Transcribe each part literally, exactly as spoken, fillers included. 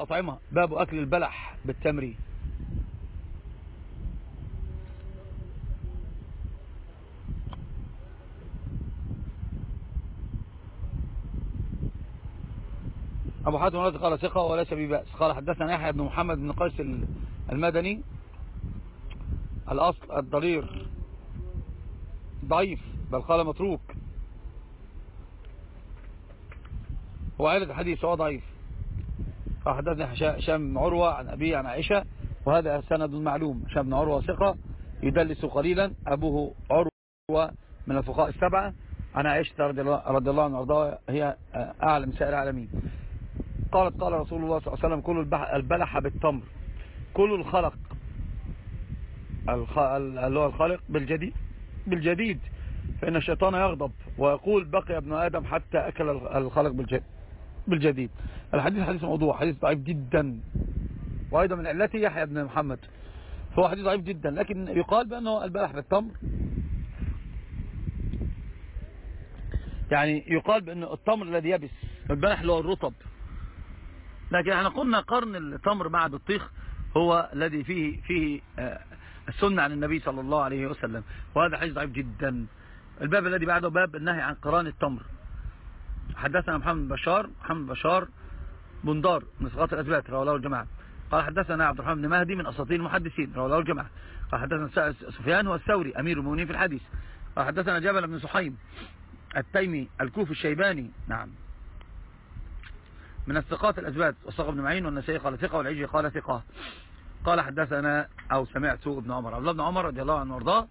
الأطعمة، باب أكل البلح بالتمر. أبو حاتم الرازي قال ثقة وليس ببأس. قال حدثنا يحيى بن محمد بن قيس المدني. الأصل الضرير ضعيف، بل قال متروك، هو عائلة الحديث هو ضعيف. قال حدثنا هشام بن عروة عن أبيه عن عائشة، وهذا سند معلوم. هشام بن عروة ثقة يدلس قليلا، أبوه عروة من الفقهاء السبعة، عن عائشة رضي الله عنها وارضاها، هي أعلم سائر العالمين. قالت قال رسول الله صلى الله عليه وسلم كلوا البلح بالتمر، كلوا الخلق اللي هو الخالق بالجديد بالجديد فإن الشيطان يغضب ويقول بقي ابن آدم حتى أكل الخلق بالجديد. الحديث حديث موضوع، حديث ضعيف جدا، وأيضا من علته يحيى بن محمد، فهو حديث ضعيف جدا. لكن يقال بأنه البلح بالتمر، يعني يقال بأن التمر الذي يبس، البلح اللي هو الرطب. لكن احنا قلنا قرن التمر مع البطيخ هو الذي فيه فيه السنة عن النبي صلى الله عليه وسلم، وهذا حديث ضعيف جدا. الباب الذي بعده باب النهي عن قران التمر. حدثنا محمد بن بشار محمد بشار بندار من ثقات الأثبات رواه له الجماعة. قال حدثنا عبد الرحمن بن مهدي من أساطير المحدثين رواه له الجماعة. قال حدثنا سفيان والثوري أمير المؤمنين في الحديث. قال حدثنا جبل بن سحيم التيمي الكوفي الشيباني، نعم، من الثقات الأثبات، وصاغ بن معين والنسائي قال ثقة والعجي قال ثقة. قال حدثنا أو سمعت ابن عمر عبد الله بن عمر رضي الله عنه وارضاه،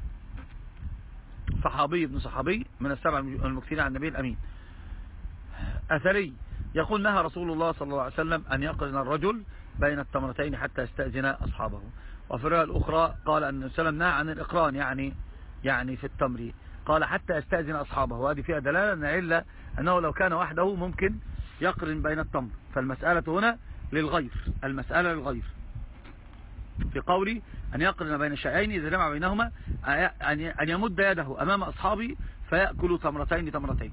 صحابي ابن صحابي من السبع المكثرين عن النبي الأمين، أثري، يقول نهى رسول الله صلى الله عليه وسلم أن يقرن الرجل بين التمرتين حتى يستأذن أصحابه. وفي الرواية الأخرى قال أن النبي صلى الله عليه وسلم نهى عن الإقران، يعني يعني في التمر، قال حتى يستأذن أصحابه، وهذه فيها دلالة أن إلا أنه لو كان وحده ممكن يقرن بين التمر، فالمسألة هنا للغير، المسألة للغير في قولي أن يقرن بين الشيئين إذا جمع بينهما، أن يمد يده أمام أصحابه فيأكل تمرتين تمرتين.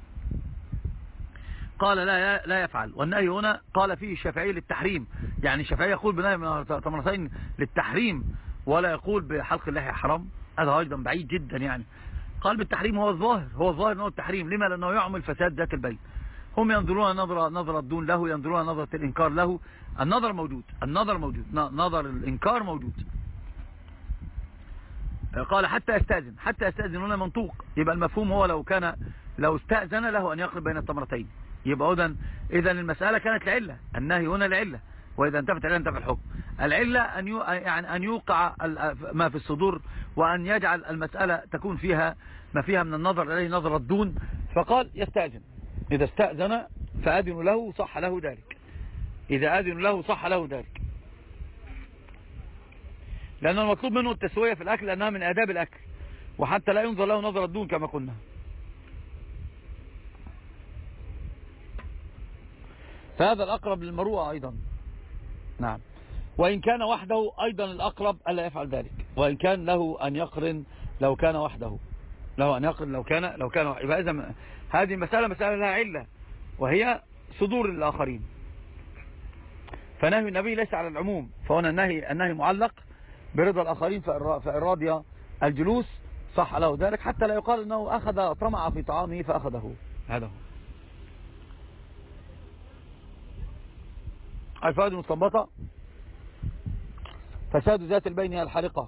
قال لا لا يفعل. والنهي هنا قال فيه الشافعي للتحريم، يعني الشافعي يقول بنهي من تمرتين للتحريم ولا يقول بحلق اللحية حرام، هذا أيضا بعيد جدا. يعني قال بالتحريم هو الظاهر، هو الظاهر أنه التحريم. لما؟ لأنه يعمل فساد ذات البين. هم ينظرون نظرة نظرة الدون له، ينظرون نظرة الإنكار له. النظر موجود، النظر موجود، نظر الإنكار موجود. قال حتى يستأذن، حتى يستأذن هنا منطوق، يبقى المفهوم هو لو كان لو استأذن له أن يقرب بين التمرتين، يبقى إذن إذا المسألة كانت لعلة، النهي هنا لعلة، وإذا انتفت العلة انتفى الحكم. العلة أن يعني أن يوقع ما في الصدور، وأن يجعل المسألة تكون فيها ما فيها من النظر إليه نظر الدون. فقال يستأذن، إذا استأذن فأذن له صح له ذلك، إذا أذن له صح له ذلك، لأن المطلوب منه التسوية في الأكل، لأنها من آداب الأكل، وحتى لا ينظر له نظر الدون كما قلنا. فهذا الأقرب للمروءة أيضا، نعم. وإن كان وحده أيضا الأقرب ألا يفعل ذلك، وإن كان له أن يقرن لو كان وحده، له أن يقرن لو كان لو كان يبقى إذا هذه المسألة مسألة لها علة، وهي صدور الآخرين. فنهي النبي ليس على العموم، فهنا النهي النهي معلق برضا الآخرين، فإن رضي الجلوس صح له ذلك، حتى لا يقال أنه أخذ طمع في طعامه فأخذه. هذا هو الفوائد المستنبطة. فساد ذات البين هي الحرقة.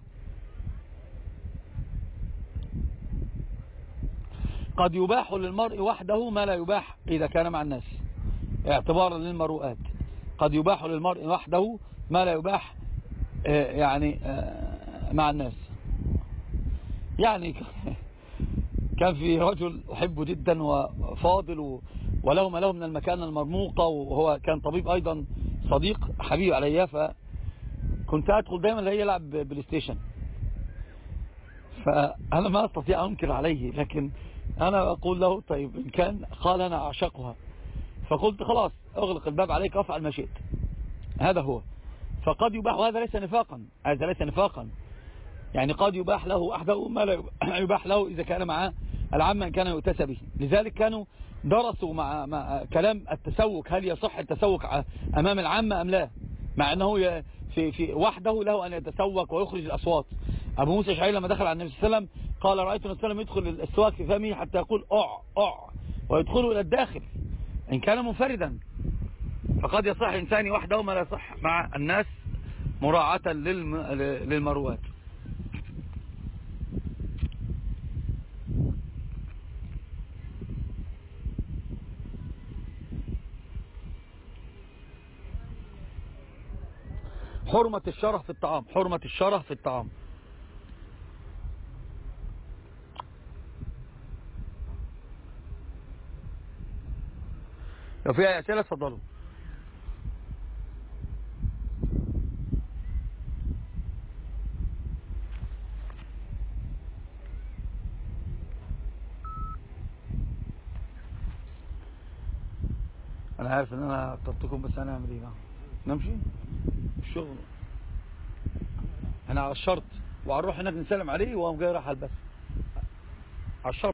قد يباح للمرء وحده ما لا يباح إذا كان مع الناس، اعتبارا للمروءات. قد يباح للمرء وحده ما لا يباح يعني مع الناس. يعني كان في رجل أحبه جدا وفاضل وله ما له من المكانة المرموقة، وهو كان طبيب أيضا صديق حبيب علي، فكنت أدخل دائما لا يلعب بلاي ستيشن، فأنا ما أستطيع أنكر عليه، لكن أنا أقول له طيب إن كان، قال أنا أعشقها، فقلت خلاص أغلق الباب عليك وافعل ما شئت. هذا هو. فقد يباح، وهذا ليس نفاقا، هذا ليس نفاقا، يعني قد يباح له وحده ما لا يباح له إذا كان مع العامة إن كان يؤتسى به. لذلك كانوا درسوا مع, مع كلام التسوق، هل يصح التسوق أمام العامة أم لا، مع أنه في, في وحده له أن يتسوق ويخرج الأصوات. أبو موسى الأشعري لما دخل على النبي صلى الله عليه وسلم قال رأيت النبي صلى الله عليه وسلم يدخل السواك في فمه حتى يقول أع أع ويدخله إلى الداخل إن كان منفردا. فقد يصح إنساني وحده وما لا يصح مع الناس مراعاة للمروات. حرمة الشره في الطعام، حرمة الشره في الطعام. لو فيها أسئلة اتفضلوا. انا عارف ان انا اعطيتكم، بس انا اعمل ايه بقى؟ نمشي الشغل، انا على الشرط وهنروح هناك نسلم عليه وهو جاي راح البس على الشرط.